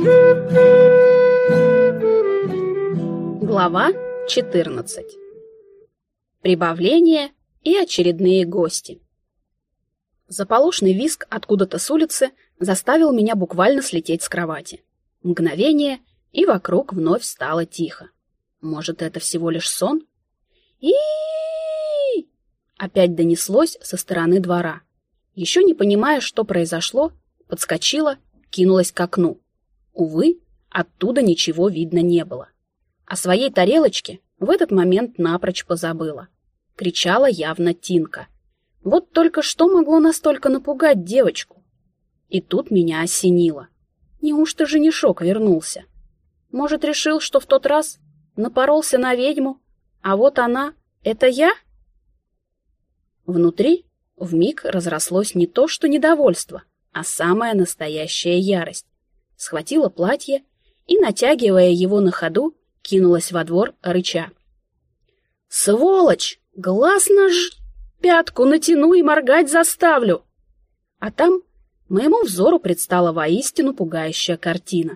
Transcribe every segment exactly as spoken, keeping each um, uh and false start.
Глава четырнадцать. Прибавление и очередные гости. Заполошный визг откуда-то с улицы заставил меня буквально слететь с кровати. Мгновение, и вокруг вновь стало тихо. Может, это всего лишь сон? И опять донеслось со стороны двора. Еще не понимая, что произошло, подскочила, кинулась к окну. Увы, оттуда ничего видно не было. О своей тарелочке в этот момент напрочь позабыла. Кричала явно Тинка. Вот только что могло настолько напугать девочку? И тут меня осенило. Неужто женишок вернулся? Может, решил, что в тот раз напоролся на ведьму, а вот она — это я? Внутри вмиг разрослось не то что недовольство, а самая настоящая ярость. Схватила платье и, натягивая его на ходу, кинулась во двор, рыча. «Сволочь! Глаз на ж... пятку натяну и моргать заставлю!» А там моему взору предстала воистину пугающая картина.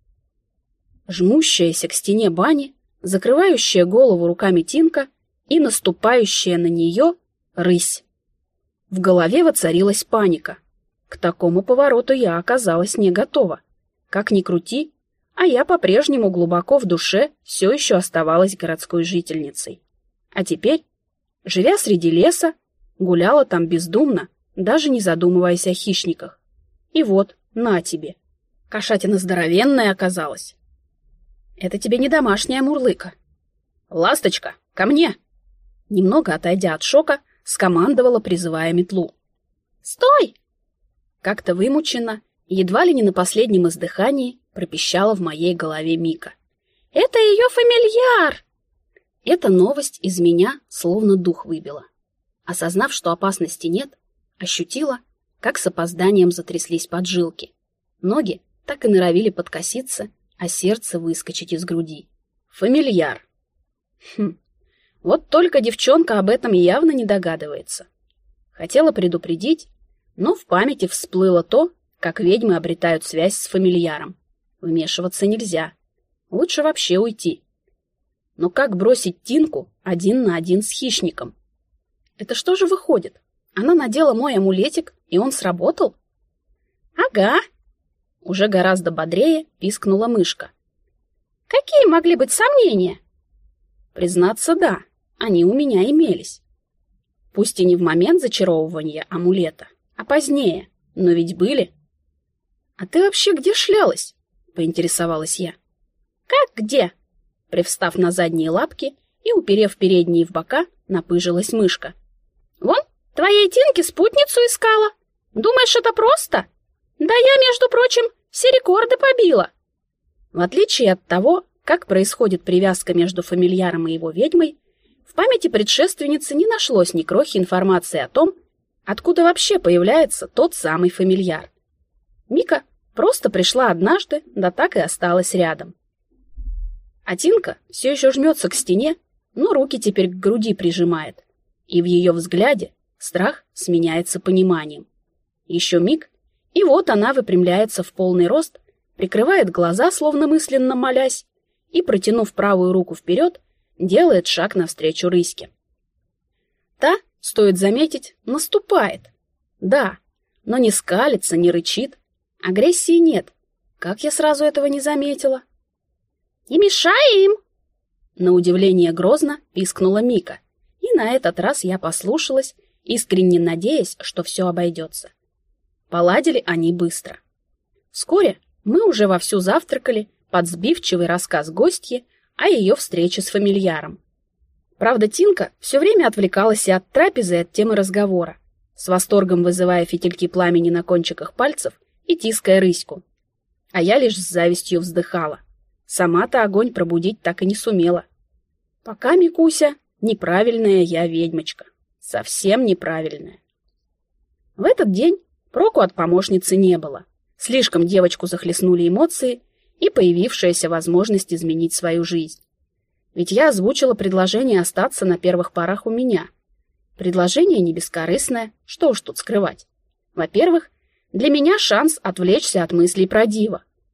Жмущаяся к стене бани, закрывающая голову руками Тинка и наступающая на нее рысь. В голове воцарилась паника. К такому повороту я оказалась не готова. Как ни крути, а я по-прежнему глубоко в душе все еще оставалась городской жительницей. А теперь, живя среди леса, гуляла там бездумно, даже не задумываясь о хищниках. И вот, на тебе. Кошатина здоровенная оказалась. Это тебе не домашняя мурлыка. «Ласточка, ко мне!» Немного отойдя от шока, скомандовала, призывая метлу. «Стой!» Как-то вымученно, едва ли не на последнем издыхании, пропищала в моей голове Мика. «Это ее фамильяр!» Эта новость из меня словно дух выбила. Осознав, что опасности нет, ощутила, как с опозданием затряслись поджилки. Ноги так и норовили подкоситься, а сердце выскочить из груди. Фамильяр. Хм, вот только девчонка об этом явно не догадывается. Хотела предупредить, но в памяти всплыло то, как ведьмы обретают связь с фамильяром. Вмешиваться нельзя. Лучше вообще уйти. Но как бросить Тинку один на один с хищником? Это что же выходит? Она надела мой амулетик, и он сработал? Ага. Уже гораздо бодрее пискнула мышка. Какие могли быть сомнения? Признаться, да, они у меня имелись. Пусть и не в момент зачаровывания амулета, а позднее, но ведь были. А ты вообще где шлялась? Поинтересовалась я. Как где? Привстав на задние лапки и уперев передние в бока, напыжилась мышка. Вон, твоей Тинке спутницу искала. Думаешь, это просто? Да я, между прочим, все рекорды побила. В отличие от того, как происходит привязка между фамильяром и его ведьмой, в памяти предшественницы не нашлось ни крохи информации о том, откуда вообще появляется тот самый фамильяр. Мика просто пришла однажды, да так и осталась рядом. А Тинка все еще жмется к стене, но руки теперь к груди прижимает, и в ее взгляде страх сменяется пониманием. Еще миг, и вот она выпрямляется в полный рост, прикрывает глаза, словно мысленно молясь, и, протянув правую руку вперед, делает шаг навстречу рыське. Та, стоит заметить, наступает. Да, но не скалится, не рычит. Агрессии нет. Как я сразу этого не заметила? «Не мешай им!» На удивление грозно пискнула Мика, и на этот раз я послушалась, искренне надеясь, что все обойдется. Поладили они быстро. Вскоре мы уже вовсю завтракали под сбивчивый рассказ гостьи о ее встрече с фамильяром. Правда, Тинка все время отвлекалась и от трапезы, и от темы разговора, с восторгом вызывая фитильки пламени на кончиках пальцев и тиская рыську. А я лишь с завистью вздыхала. Сама-то огонь пробудить так и не сумела. Пока, Микуся, неправильная я ведьмочка. Совсем неправильная. В этот день проку от помощницы не было. Слишком девочку захлестнули эмоции и появившаяся возможность изменить свою жизнь. Ведь я озвучила предложение остаться на первых порах у меня. Предложение не бескорыстное, что уж тут скрывать. Во-первых, для меня шанс отвлечься от мыслей про Дива.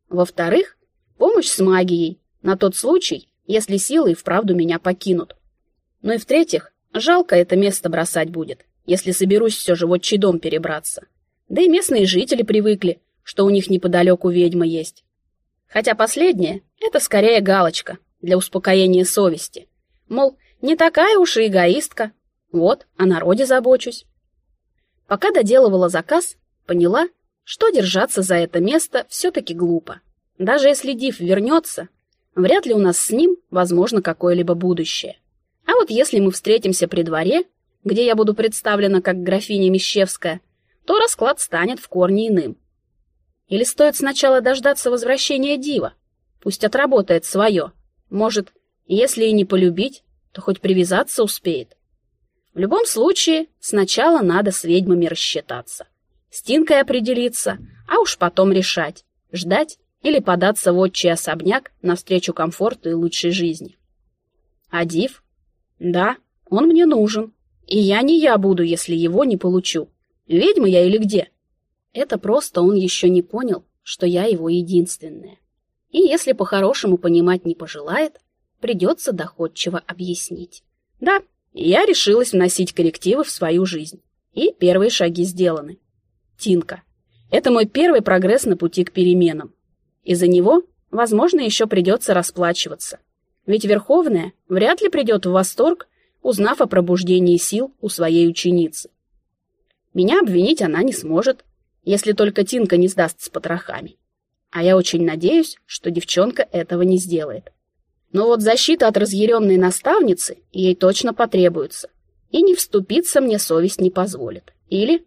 Во-вторых, помощь с магией, на тот случай, если силы и вправду меня покинут. Ну и в-третьих, жалко это место бросать будет, если соберусь все же в отчий дом перебраться. Да и местные жители привыкли, что у них неподалеку ведьма есть. Хотя последнее — это скорее галочка для успокоения совести. Мол, не такая уж и эгоистка. Вот, о народе забочусь. Пока доделывала заказ, поняла, что держаться за это место все-таки глупо. Даже если Див вернется, вряд ли у нас с ним возможно какое-либо будущее. А вот если мы встретимся при дворе, где я буду представлена как графиня Мещевская, то расклад станет в корне иным. Или стоит сначала дождаться возвращения Дива? Пусть отработает свое. Может, если и не полюбить, то хоть привязаться успеет. В любом случае, сначала надо с ведьмами рассчитаться. С Тинкой определиться, а уж потом решать, ждать или податься в отчий особняк навстречу комфорту и лучшей жизни. А Див? Да, он мне нужен. И я не я буду, если его не получу. Ведьма я или где? Это просто он еще не понял, что я его единственная. И если по-хорошему понимать не пожелает, придется доходчиво объяснить. Да, я решилась вносить коррективы в свою жизнь. И первые шаги сделаны. Тинка. Это мой первый прогресс на пути к переменам. Из-за него, возможно, еще придется расплачиваться. Ведь Верховная вряд ли придет в восторг, узнав о пробуждении сил у своей ученицы. Меня обвинить она не сможет, если только Тинка не сдаст с потрохами. А я очень надеюсь, что девчонка этого не сделает. Но вот защита от разъяренной наставницы ей точно потребуется, и не вступиться мне совесть не позволит. Или...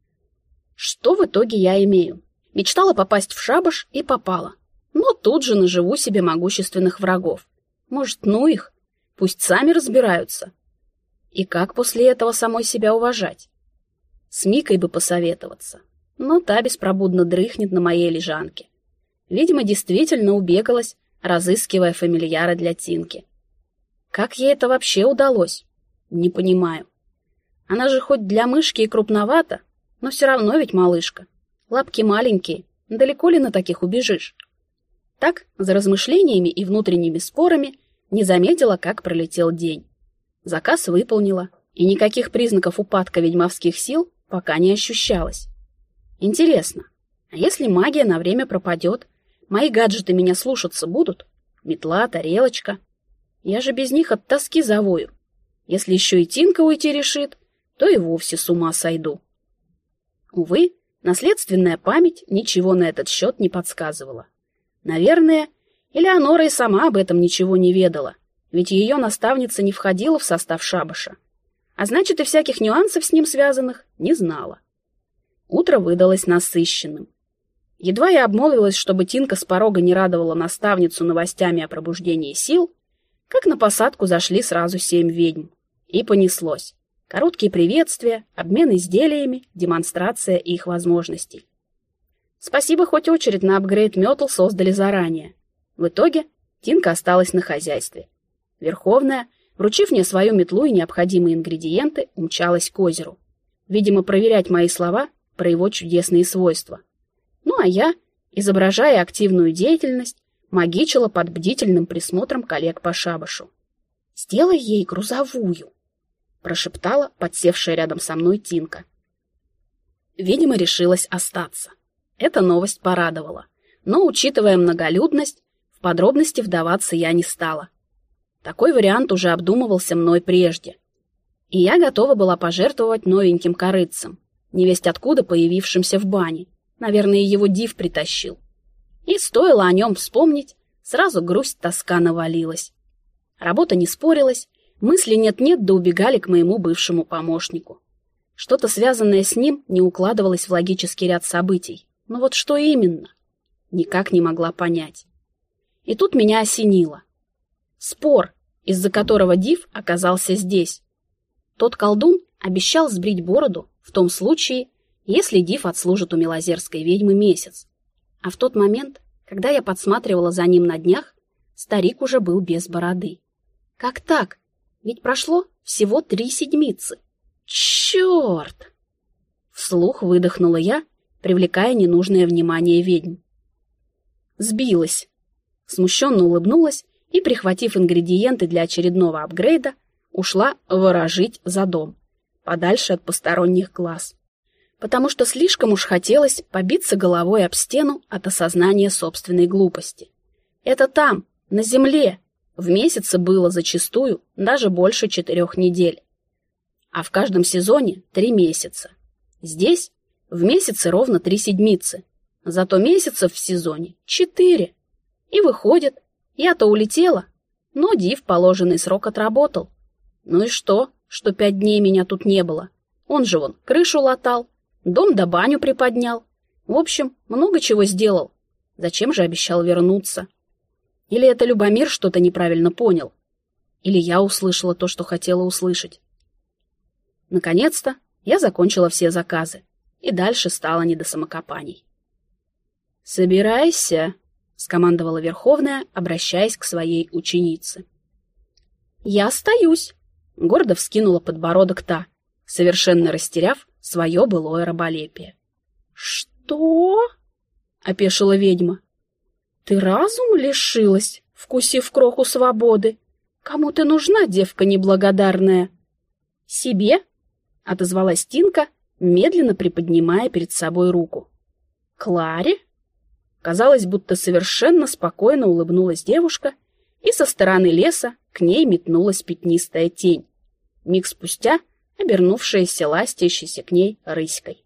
Что в итоге я имею? Мечтала попасть в шабаш и попала. Но тут же наживу себе могущественных врагов. Может, ну их? Пусть сами разбираются. И как после этого самой себя уважать? С Микой бы посоветоваться. Но та беспробудно дрыхнет на моей лежанке. Видимо, действительно убегалась, разыскивая фамильяра для Тинки. Как ей это вообще удалось? Не понимаю. Она же хоть для мышки и крупновата, но все равно ведь малышка. Лапки маленькие, далеко ли на таких убежишь? Так, за размышлениями и внутренними спорами, не заметила, как пролетел день. Заказ выполнила, и никаких признаков упадка ведьмовских сил пока не ощущалось. Интересно, а если магия на время пропадет, мои гаджеты меня слушаться будут? Метла, тарелочка. Я же без них от тоски завою. Если еще и Тинка уйти решит, то и вовсе с ума сойду. Увы, наследственная память ничего на этот счет не подсказывала. Наверное, Элеонора и сама об этом ничего не ведала, ведь ее наставница не входила в состав шабаша. А значит, и всяких нюансов с ним связанных не знала. Утро выдалось насыщенным. Едва я обмолвилась, чтобы Тинка с порога не радовала наставницу новостями о пробуждении сил, как на посадку зашли сразу семь ведьм. И понеслось. Короткие приветствия, обмен изделиями, демонстрация их возможностей. Спасибо, хоть очередь на апгрейд метл создали заранее. В итоге Тинка осталась на хозяйстве. Верховная, вручив мне свою метлу и необходимые ингредиенты, умчалась к озеру. Видимо, проверять мои слова про его чудесные свойства. Ну а я, изображая активную деятельность, магичила под бдительным присмотром коллег по шабашу. «Сделай ей грузовую», — прошептала подсевшая рядом со мной Тинка. Видимо, решилась остаться. Эта новость порадовала, но, учитывая многолюдность, в подробности вдаваться я не стала. Такой вариант уже обдумывался мной прежде. И я готова была пожертвовать новеньким корытцем, невесть откуда появившимся в бане. Наверное, его Див притащил. И стоило о нем вспомнить, сразу грусть, тоска навалилась. Работа не спорилась, мысли нет-нет да убегали к моему бывшему помощнику. Что-то, связанное с ним, не укладывалось в логический ряд событий. Но вот что именно? Никак не могла понять. И тут меня осенило. Спор, из-за которого Див оказался здесь. Тот колдун обещал сбрить бороду в том случае, если Див отслужит у милозерской ведьмы месяц. А в тот момент, когда я подсматривала за ним на днях, старик уже был без бороды. Как так? Ведь прошло всего три седмицы. Черт! Вслух выдохнула я, привлекая ненужное внимание ведьм. Сбилась. Смущенно улыбнулась и, прихватив ингредиенты для очередного апгрейда, ушла ворожить за дом, подальше от посторонних глаз. Потому что слишком уж хотелось побиться головой об стену от осознания собственной глупости. Это там, на земле, в месяце было зачастую даже больше четырех недель. А в каждом сезоне три месяца. Здесь в месяце ровно три седмицы, зато месяцев в сезоне четыре. И выходит, я-то улетела, но Див положенный срок отработал. Ну и что, что пять дней меня тут не было? Он же вон крышу латал, дом да баню приподнял. В общем, много чего сделал. Зачем же обещал вернуться? Или это Любомир что-то неправильно понял? Или я услышала то, что хотела услышать? Наконец-то я закончила все заказы, и дальше стало не до самокопаний. «Собирайся», — скомандовала Верховная, обращаясь к своей ученице. «Я остаюсь», — гордо вскинула подбородок та, совершенно растеряв свое былое раболепие. «Что?» — опешила ведьма. «Ты разум лишилась, вкусив кроху свободы? Кому ты нужна, девка неблагодарная?» «Себе?» — отозвалась Тинка, медленно приподнимая перед собой руку. «Кларе?» Казалось, будто совершенно спокойно улыбнулась девушка, и со стороны леса к ней метнулась пятнистая тень, миг спустя обернувшаяся ластящейся к ней рыськой.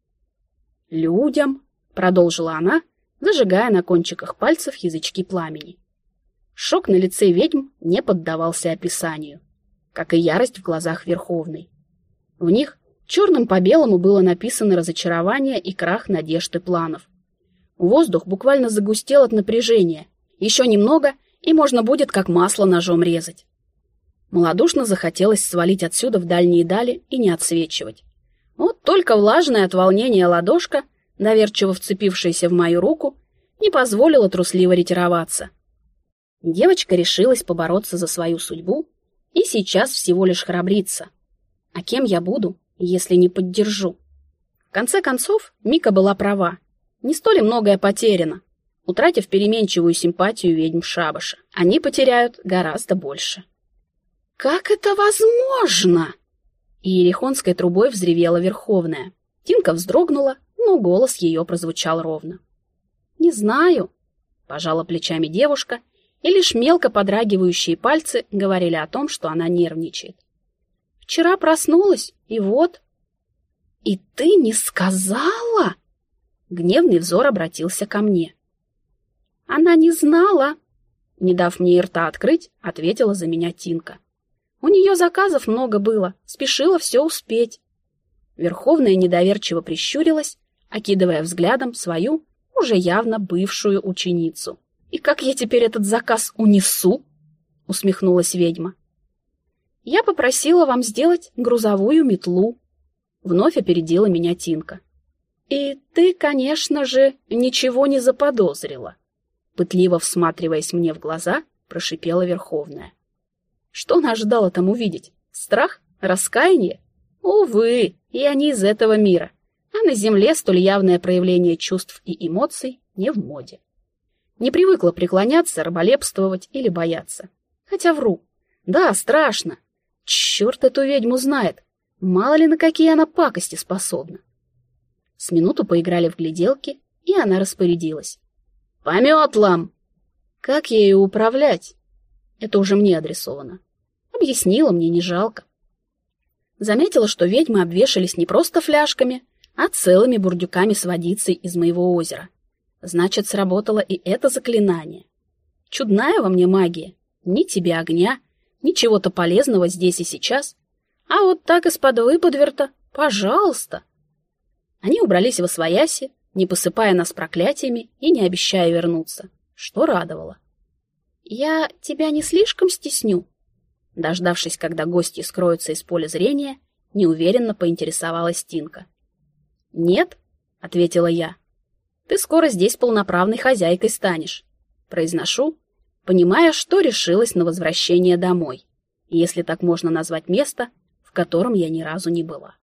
«Людям», — продолжила она, зажигая на кончиках пальцев язычки пламени. Шок на лице ведьм не поддавался описанию, как и ярость в глазах Верховной. В них черным по белому было написано разочарование и крах надежд и планов. Воздух буквально загустел от напряжения. Еще немного, и можно будет как масло ножом резать. Малодушно захотелось свалить отсюда в дальние дали и не отсвечивать. Вот только влажная от волнения ладошка, доверчиво вцепившаяся в мою руку, не позволила трусливо ретироваться. Девочка решилась побороться за свою судьбу и сейчас всего лишь храбрится. А кем я буду, если не поддержу? В конце концов, Мика была права. Не столь многое потеряно. Утратив переменчивую симпатию ведьм Шабаша, они потеряют гораздо больше. «Как это возможно?» Иерихонской трубой взревела Верховная. Тинка вздрогнула, но голос ее прозвучал ровно. «Не знаю», — пожала плечами девушка, и лишь мелко подрагивающие пальцы говорили о том, что она нервничает. «Вчера проснулась, и вот...» «И ты не сказала?» Гневный взор обратился ко мне. «Она не знала», — не дав мне и рта открыть, ответила за меня Тинка. «У нее заказов много было, спешила все успеть». Верховная недоверчиво прищурилась, окидывая взглядом свою, уже явно бывшую ученицу. «И как я теперь этот заказ унесу?» — усмехнулась ведьма. «Я попросила вам сделать грузовую метлу», — вновь опередила меня Тинка. «И ты, конечно же, ничего не заподозрила», — пытливо всматриваясь мне в глаза, прошипела Верховная. Что нас ждало там увидеть? Страх? Раскаяние? Увы, я не из этого мира, а на земле столь явное проявление чувств и эмоций не в моде. Не привыкла преклоняться, раболепствовать или бояться. Хотя вру. Да, страшно. Черт эту ведьму знает. Мало ли на какие она пакости способна. С минуту поиграли в гляделки, и она распорядилась. «По метлам!» Как ею управлять? Это уже мне адресовано. Объяснила, мне не жалко. Заметила, что ведьмы обвешались не просто фляжками, а целыми бурдюками с водицей из моего озера. Значит, сработало и это заклинание. Чудная во мне магия. Ни тебе огня, ни чего-то полезного здесь и сейчас. А вот так из-под выподверта, пожалуйста. Они убрались восвояси, не посыпая нас проклятиями и не обещая вернуться, что радовало. «Я тебя не слишком стесню?» Дождавшись, когда гости скроются из поля зрения, неуверенно поинтересовалась Тинка. «Нет», — ответила я, — «ты скоро здесь полноправной хозяйкой станешь», — произношу, понимая, что решилась на возвращение домой, если так можно назвать место, в котором я ни разу не была.